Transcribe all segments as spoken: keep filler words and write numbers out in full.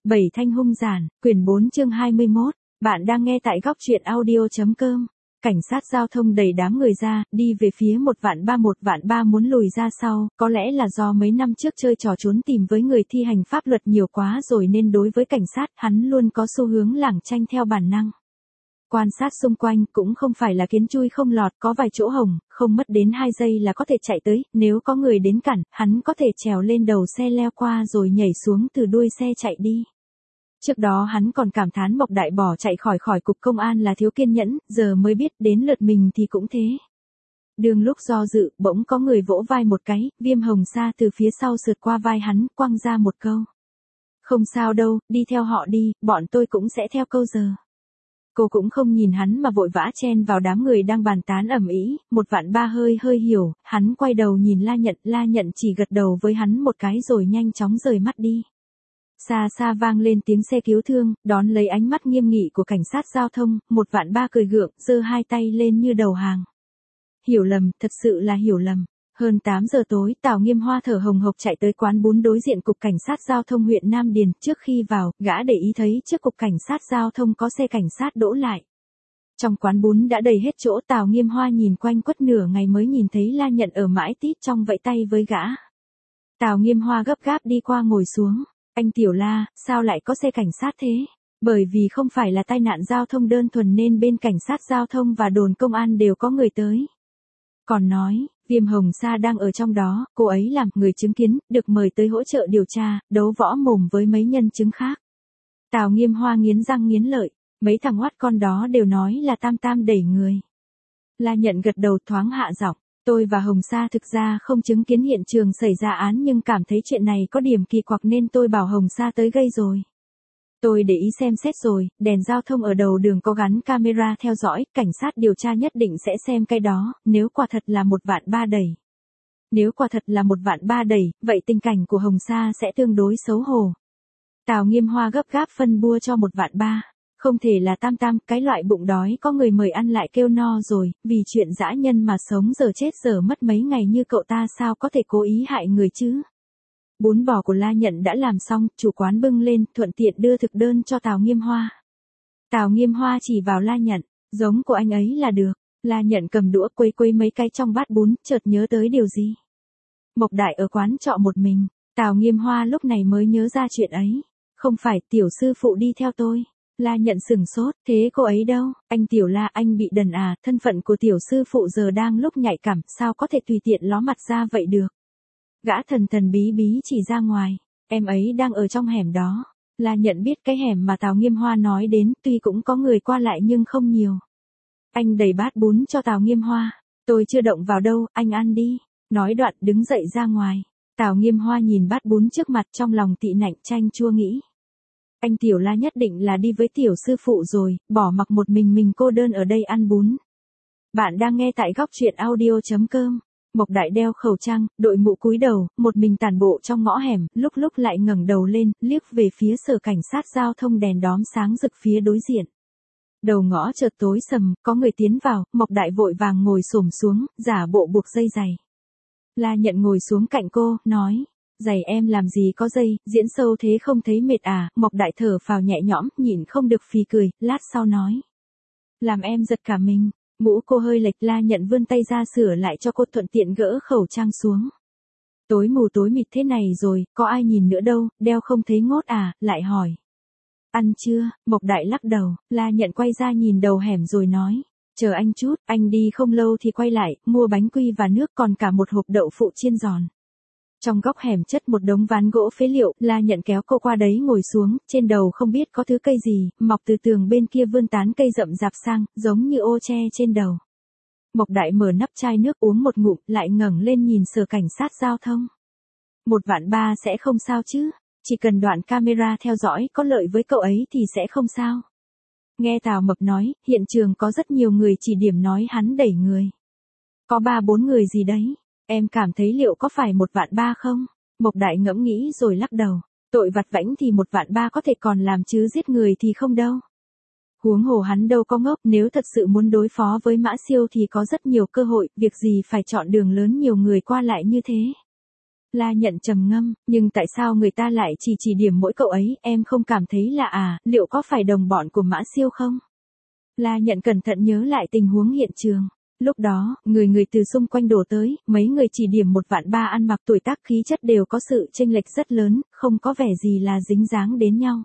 Bảy thanh hung giản, quyển bốn chương hai mươi mốt. Bạn đang nghe tại góc truyện audio.com. Cảnh sát giao thông đẩy đám người ra, đi về phía một vạn ba một vạn ba muốn lùi ra sau, có lẽ là do mấy năm trước chơi trò trốn tìm với người thi hành pháp luật nhiều quá rồi nên đối với cảnh sát hắn luôn có xu hướng lảng tranh theo bản năng. Quan sát xung quanh cũng không phải là kiến chui không lọt, có vài chỗ hồng, không mất đến hai giây là có thể chạy tới, nếu có người đến cản, hắn có thể trèo lên đầu xe leo qua rồi nhảy xuống từ đuôi xe chạy đi. Trước đó hắn còn cảm thán Mộc Đại bỏ chạy khỏi khỏi cục công an là thiếu kiên nhẫn, giờ mới biết đến lượt mình thì cũng thế. Đường lúc do dự, bỗng có người vỗ vai một cái, Viêm Hồng Sa từ phía sau sượt qua vai hắn, quăng ra một câu. Không sao đâu, đi theo họ đi, bọn tôi cũng sẽ theo câu giờ. Cô cũng không nhìn hắn mà vội vã chen vào đám người đang bàn tán ầm ĩ, một vạn ba hơi hơi hiểu, hắn quay đầu nhìn La Nhận, La Nhận chỉ gật đầu với hắn một cái rồi nhanh chóng rời mắt đi. Xa xa vang lên tiếng xe cứu thương, đón lấy ánh mắt nghiêm nghị của cảnh sát giao thông, một vạn ba cười gượng, giơ hai tay lên như đầu hàng. Hiểu lầm, thật sự là hiểu lầm. Hơn tám giờ tối, Tào Nghiêm Hoa thở hồng hộc chạy tới quán bún đối diện cục cảnh sát giao thông huyện Nam Điền, trước khi vào, gã để ý thấy trước cục cảnh sát giao thông có xe cảnh sát đỗ lại. Trong quán bún đã đầy hết chỗ, Tào Nghiêm Hoa nhìn quanh quất nửa ngày mới nhìn thấy La Nhận ở mãi tít trong vẫy tay với gã. Tào Nghiêm Hoa gấp gáp đi qua ngồi xuống. Anh Tiểu La, sao lại có xe cảnh sát thế? Bởi vì không phải là tai nạn giao thông đơn thuần nên bên cảnh sát giao thông và đồn công an đều có người tới. Còn nói, Viêm Hồng Sa đang ở trong đó, cô ấy làm người chứng kiến, được mời tới hỗ trợ điều tra, đấu võ mồm với mấy nhân chứng khác. Tào Nghiêm Hoa nghiến răng nghiến lợi, mấy thằng oát con đó đều nói là Tam Tam đẩy người. La Nhận gật đầu thoáng hạ giọng. Tôi và Hồng Sa thực ra không chứng kiến hiện trường xảy ra án nhưng cảm thấy chuyện này có điểm kỳ quặc nên tôi bảo Hồng Sa tới gây rồi. Tôi để ý xem xét rồi, đèn giao thông ở đầu đường có gắn camera theo dõi, cảnh sát điều tra nhất định sẽ xem cái đó, nếu quả thật là một vạn ba đẩy. Nếu quả thật là một vạn ba đẩy, vậy tình cảnh của Hồng Sa sẽ tương đối xấu hổ. Tào Nghiêm Hoa gấp gáp phân bua cho một vạn ba. Không thể là Tam Tam, cái loại bụng đói có người mời ăn lại kêu no rồi, vì chuyện dã nhân mà sống giờ chết giờ mất mấy ngày như cậu ta sao có thể cố ý hại người chứ. Bún bò của La Nhận đã làm xong, chủ quán bưng lên, thuận tiện đưa thực đơn cho Tào Nghiêm Hoa. Tào Nghiêm Hoa chỉ vào La Nhận, giống của anh ấy là được. La Nhận cầm đũa quấy quấy mấy cái trong bát bún, chợt nhớ tới điều gì. Mộc Đại ở quán trọ một mình, Tào Nghiêm Hoa lúc này mới nhớ ra chuyện ấy. Không phải, tiểu sư phụ đi theo tôi. La Nhận sừng sốt, thế cô ấy đâu? Anh Tiểu La, anh bị đần à, thân phận của tiểu sư phụ giờ đang lúc nhạy cảm, sao có thể tùy tiện ló mặt ra vậy được? Gã thần thần bí bí chỉ ra ngoài, em ấy đang ở trong hẻm đó. La Nhận biết cái hẻm mà Tào Nghiêm Hoa nói đến, tuy cũng có người qua lại nhưng không nhiều. Anh đẩy bát bún cho Tào Nghiêm Hoa, tôi chưa động vào đâu, anh ăn đi. Nói đoạn đứng dậy ra ngoài. Tào Nghiêm Hoa nhìn bát bún trước mặt trong lòng tị nạnh chanh chua nghĩ. Anh Tiểu La nhất định là đi với tiểu sư phụ rồi, bỏ mặc một mình mình cô đơn ở đây ăn bún. Bạn đang nghe tại góc truyện audio.com. Mộc Đại đeo khẩu trang, đội mũ cúi đầu, một mình tản bộ trong ngõ hẻm, lúc lúc lại ngẩng đầu lên, liếc về phía sở cảnh sát giao thông đèn đóm sáng rực phía đối diện. Đầu ngõ chợt tối sầm, có người tiến vào, Mộc Đại vội vàng ngồi xổm xuống, giả bộ buộc dây giày. La Nhận ngồi xuống cạnh cô, nói. Giày em làm gì có dây, diễn sâu thế không thấy mệt à, Mộc Đại thở phào nhẹ nhõm, nhịn không được phì cười, lát sau nói. Làm em giật cả mình, mũ cô hơi lệch. La Nhận vươn tay ra sửa lại cho cô thuận tiện gỡ khẩu trang xuống. Tối mù tối mịt thế này rồi, có ai nhìn nữa đâu, đeo không thấy ngốt à, lại hỏi. Ăn chưa, Mộc Đại lắc đầu, La Nhận quay ra nhìn đầu hẻm rồi nói. Chờ anh chút, anh đi không lâu thì quay lại, mua bánh quy và nước còn cả một hộp đậu phụ chiên giòn. Trong góc hẻm chất một đống ván gỗ phế liệu, La Nhận kéo cô qua đấy ngồi xuống, trên đầu không biết có thứ cây gì, mọc từ tường bên kia vươn tán cây rậm rạp sang, giống như ô che trên đầu. Mộc Đại mở nắp chai nước uống một ngụm, lại ngẩng lên nhìn sở cảnh sát giao thông. Một vạn ba sẽ không sao chứ, chỉ cần đoạn camera theo dõi có lợi với cậu ấy thì sẽ không sao. Nghe Tào Mập nói, hiện trường có rất nhiều người chỉ điểm nói hắn đẩy người. Có ba bốn người gì đấy. Em cảm thấy liệu có phải một vạn ba không? Mộc Đại ngẫm nghĩ rồi lắc đầu. Tội vặt vãnh thì một vạn ba có thể còn làm chứ giết người thì không đâu. Huống hồ hắn đâu có ngốc, nếu thật sự muốn đối phó với Mã Siêu thì có rất nhiều cơ hội, việc gì phải chọn đường lớn nhiều người qua lại như thế. La Nhận trầm ngâm, nhưng tại sao người ta lại chỉ chỉ điểm mỗi cậu ấy, em không cảm thấy lạ à, liệu có phải đồng bọn của Mã Siêu không? La Nhận cẩn thận nhớ lại tình huống hiện trường. Lúc đó, người người từ xung quanh đổ tới, mấy người chỉ điểm một vạn ba ăn mặc tuổi tác khí chất đều có sự chênh lệch rất lớn, không có vẻ gì là dính dáng đến nhau.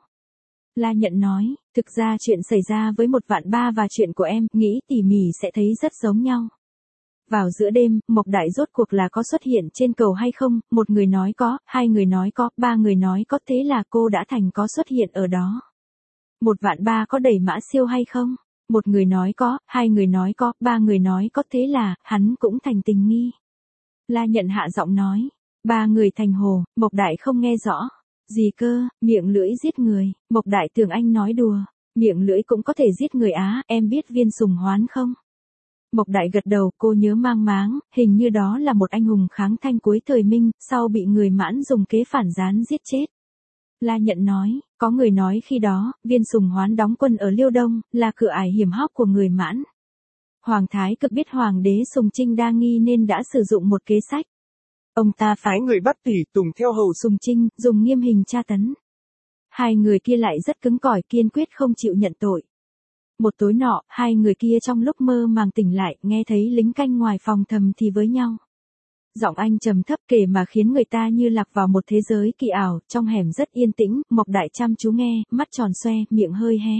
La Nhận nói, thực ra chuyện xảy ra với một vạn ba và chuyện của em, nghĩ tỉ mỉ sẽ thấy rất giống nhau. Vào giữa đêm, Mộc Đại rốt cuộc là có xuất hiện trên cầu hay không, một người nói có, hai người nói có, ba người nói có, thế là cô đã thành có xuất hiện ở đó. Một vạn ba có đẩy Mã Siêu hay không? Một người nói có, hai người nói có, ba người nói có, thế là, hắn cũng thành tình nghi. La Nhận hạ giọng nói, ba người thành hồ, Mộc Đại không nghe rõ. Gì cơ, miệng lưỡi giết người, Mộc Đại tưởng anh nói đùa, miệng lưỡi cũng có thể giết người á, em biết Viên Sùng Hoán không? Mộc Đại gật đầu, cô nhớ mang máng, hình như đó là một anh hùng kháng thanh cuối thời Minh, sau bị người Mãn dùng kế phản gián giết chết. La Nhận nói, có người nói khi đó, Viên Sùng Hoán đóng quân ở Liêu Đông, là cửa ải hiểm hóc của người Mãn. Hoàng Thái Cực biết Hoàng đế Sùng Trinh đa nghi nên đã sử dụng một kế sách. Ông ta phái người bắt tùy tùng theo hầu Sùng Trinh, dùng nghiêm hình tra tấn. Hai người kia lại rất cứng cỏi kiên quyết không chịu nhận tội. Một tối nọ, hai người kia trong lúc mơ màng tỉnh lại, nghe thấy lính canh ngoài phòng thầm thì với nhau. Giọng anh trầm thấp kể mà khiến người ta như lạc vào một thế giới kỳ ảo, trong hẻm rất yên tĩnh, Mộc Đại chăm chú nghe, mắt tròn xoe, miệng hơi hé.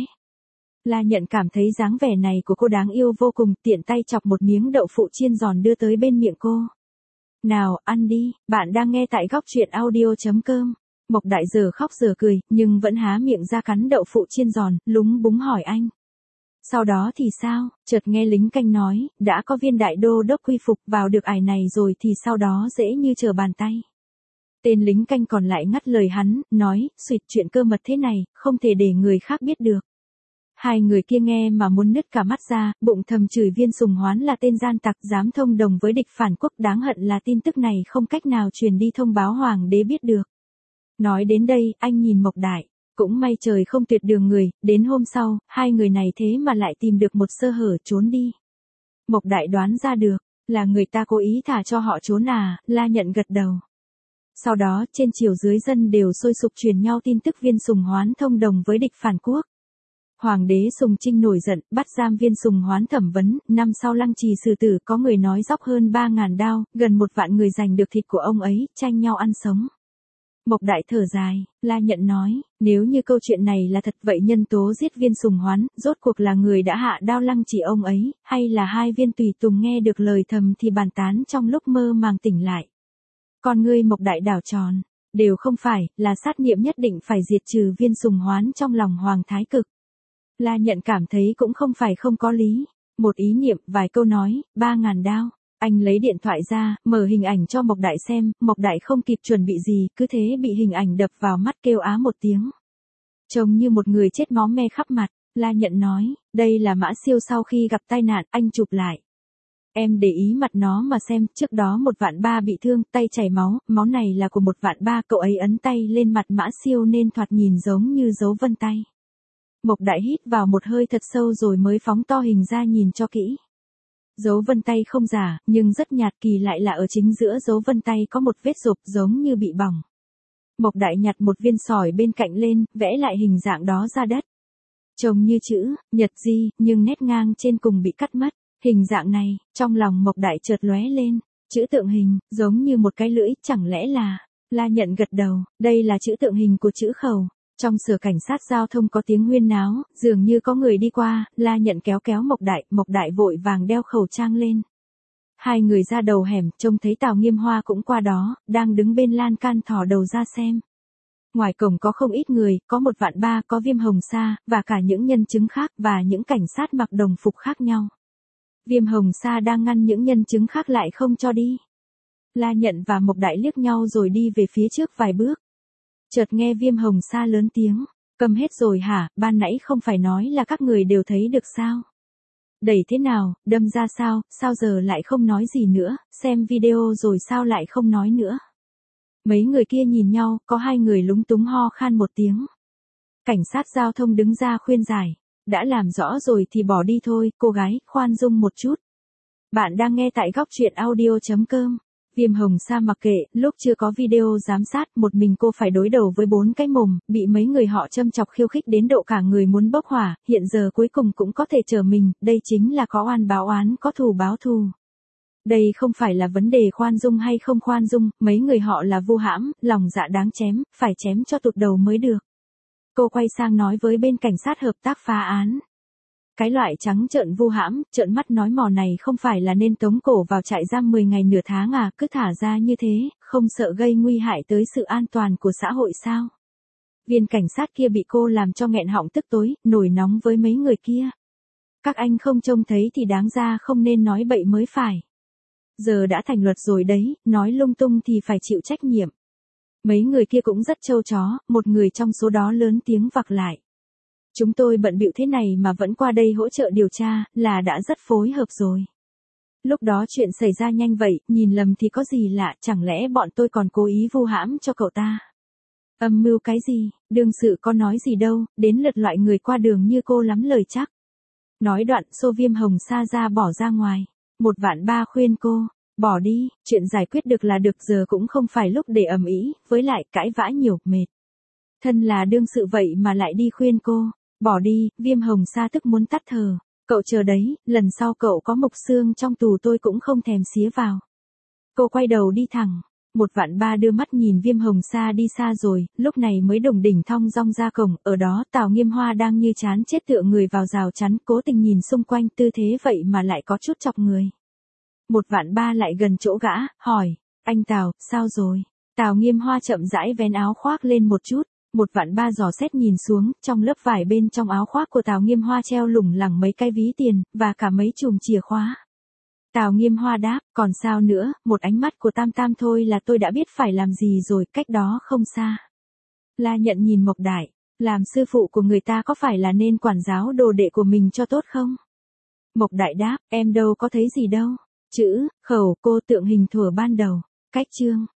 La Nhận cảm thấy dáng vẻ này của cô đáng yêu vô cùng, tiện tay chọc một miếng đậu phụ chiên giòn đưa tới bên miệng cô. Nào, ăn đi, bạn đang nghe tại góc truyện audio chấm com. Mộc Đại giờ khóc giờ cười, nhưng vẫn há miệng ra cắn đậu phụ chiên giòn, lúng búng hỏi anh. Sau đó thì sao, chợt nghe lính canh nói, đã có Viên đại đô đốc quy phục vào được ải này rồi thì sau đó dễ như trở bàn tay. Tên lính canh còn lại ngắt lời hắn, nói, suýt chuyện cơ mật thế này, không thể để người khác biết được. Hai người kia nghe mà muốn nứt cả mắt ra, bụng thầm chửi Viên Sùng Hoán là tên gian tặc dám thông đồng với địch phản quốc, đáng hận là tin tức này không cách nào truyền đi thông báo hoàng đế biết được. Nói đến đây, anh nhìn Mộc Đại, cũng may trời không tuyệt đường người, đến hôm sau, hai người này thế mà lại tìm được một sơ hở trốn đi. Mộc Đại đoán ra được, là người ta cố ý thả cho họ trốn à, La Nhận gật đầu. Sau đó, trên triều dưới dân đều sôi sục truyền nhau tin tức Viên Sùng Hoán thông đồng với địch phản quốc. Hoàng đế Sùng Trinh nổi giận, bắt giam Viên Sùng Hoán thẩm vấn, năm sau lăng trì xử tử có người nói dóc hơn ba ngàn đao, gần một vạn người giành được thịt của ông ấy, tranh nhau ăn sống. Mộc Đại thở dài, La Nhận nói, nếu như câu chuyện này là thật vậy nhân tố giết Viên Sùng Hoán, rốt cuộc là người đã hạ đao lăng trì ông ấy, hay là hai viên tùy tùng nghe được lời thầm thì bàn tán trong lúc mơ màng tỉnh lại. Con ngươi Mộc Đại đảo tròn, đều không phải, là sát niệm nhất định phải diệt trừ Viên Sùng Hoán trong lòng Hoàng Thái Cực. La Nhận cảm thấy cũng không phải không có lý. Một ý niệm, vài câu nói, ba ngàn đao. Anh lấy điện thoại ra, mở hình ảnh cho Mộc Đại xem, Mộc Đại không kịp chuẩn bị gì, cứ thế bị hình ảnh đập vào mắt kêu á một tiếng. Trông như một người chết máu me khắp mặt, La Nhận nói, đây là Mã Siêu sau khi gặp tai nạn, anh chụp lại. Em để ý mặt nó mà xem, trước đó một vạn ba bị thương, tay chảy máu, máu này là của một vạn ba, cậu ấy ấn tay lên mặt Mã Siêu nên thoạt nhìn giống như dấu vân tay. Mộc Đại hít vào một hơi thật sâu rồi mới phóng to hình ra nhìn cho kỹ. Dấu vân tay không giả, nhưng rất nhạt, kỳ lại là ở chính giữa dấu vân tay có một vết rộp giống như bị bỏng. Mộc Đại nhặt một viên sỏi bên cạnh lên, vẽ lại hình dạng đó ra đất. Trông như chữ, Nhật Di, nhưng nét ngang trên cùng bị cắt mất. Hình dạng này, trong lòng Mộc Đại chợt lóe lên. Chữ tượng hình, giống như một cái lưỡi, chẳng lẽ là... La Nhận gật đầu, đây là chữ tượng hình của chữ khẩu. Trong sở cảnh sát giao thông có tiếng huyên náo, dường như có người đi qua, La Nhận kéo kéo Mộc Đại, Mộc Đại vội vàng đeo khẩu trang lên. Hai người ra đầu hẻm, trông thấy Tào Nghiêm Hoa cũng qua đó, đang đứng bên lan can thò đầu ra xem. Ngoài cổng có không ít người, có một vạn ba, có Viêm Hồng Sa, và cả những nhân chứng khác, và những cảnh sát mặc đồng phục khác nhau. Viêm Hồng Sa đang ngăn những nhân chứng khác lại không cho đi. La Nhận và Mộc Đại liếc nhau rồi đi về phía trước vài bước. Chợt nghe Viêm Hồng Sa lớn tiếng, cầm hết rồi hả, ban nãy không phải nói là các người đều thấy được sao? Đẩy thế nào, đâm ra sao, sao giờ lại không nói gì nữa, xem video rồi sao lại không nói nữa? Mấy người kia nhìn nhau, có hai người lúng túng ho khan một tiếng. Cảnh sát giao thông đứng ra khuyên giải, đã làm rõ rồi thì bỏ đi thôi, cô gái, khoan dung một chút. Bạn đang nghe tại góc truyện audio chấm com. Viêm Hồng Sa mặc kệ, lúc chưa có video giám sát, một mình cô phải đối đầu với bốn cái mồm, bị mấy người họ châm chọc khiêu khích đến độ cả người muốn bốc hỏa, hiện giờ cuối cùng cũng có thể trở mình, đây chính là có oan báo oán, có thù báo thù. Đây không phải là vấn đề khoan dung hay không khoan dung, mấy người họ là vu hãm, lòng dạ đáng chém, phải chém cho tụt đầu mới được. Cô quay sang nói với bên cảnh sát hợp tác phá án. Cái loại trắng trợn vu hãm, trợn mắt nói mò này không phải là nên tống cổ vào trại giam mười ngày nửa tháng à, cứ thả ra như thế, không sợ gây nguy hại tới sự an toàn của xã hội sao? Viên cảnh sát kia bị cô làm cho nghẹn họng tức tối, nổi nóng với mấy người kia. Các anh không trông thấy thì đáng ra không nên nói bậy mới phải. Giờ đã thành luật rồi đấy, nói lung tung thì phải chịu trách nhiệm. Mấy người kia cũng rất trâu chó, một người trong số đó lớn tiếng vặc lại. Chúng tôi bận bịu thế này mà vẫn qua đây hỗ trợ điều tra, là đã rất phối hợp rồi. Lúc đó chuyện xảy ra nhanh vậy, nhìn lầm thì có gì lạ, chẳng lẽ bọn tôi còn cố ý vu hãm cho cậu ta? Âm mưu cái gì, đương sự có nói gì đâu, đến lượt loại người qua đường như cô lắm lời chắc. Nói đoạn xô Viêm Hồng Sa ra bỏ ra ngoài. Một vạn ba khuyên cô, bỏ đi, chuyện giải quyết được là được, giờ cũng không phải lúc để ầm ĩ, với lại cãi vã nhiều, mệt. Thân là đương sự vậy mà lại đi khuyên cô, bỏ đi, Viêm Hồng Sa tức muốn tắt thở. Cậu chờ đấy, lần sau cậu có mục xương trong tù tôi cũng không thèm xía vào. Cô quay đầu đi thẳng. Một vạn ba đưa mắt nhìn Viêm Hồng Sa đi xa rồi, lúc này mới đồng đỉnh thong dong ra cổng, ở đó Tào Nghiêm Hoa đang như chán chết tựa người vào rào chắn, cố tình nhìn xung quanh, tư thế vậy mà lại có chút chọc người. Một vạn ba lại gần chỗ gã, hỏi, anh Tào, sao rồi? Tào Nghiêm Hoa chậm rãi vén áo khoác lên một chút, một vạn ba dò xét nhìn xuống, trong lớp vải bên trong áo khoác của Tào Nghiêm Hoa treo lủng lẳng mấy cái ví tiền, và cả mấy chùm chìa khóa. Tào Nghiêm Hoa đáp, còn sao nữa, một ánh mắt của Tam Tam thôi là tôi đã biết phải làm gì rồi, cách đó không xa. La Nhận nhìn Mộc Đại, làm sư phụ của người ta có phải là nên quản giáo đồ đệ của mình cho tốt không? Mộc Đại đáp, em đâu có thấy gì đâu. Chữ, khẩu, cô tượng hình thuở ban đầu. Cách chương.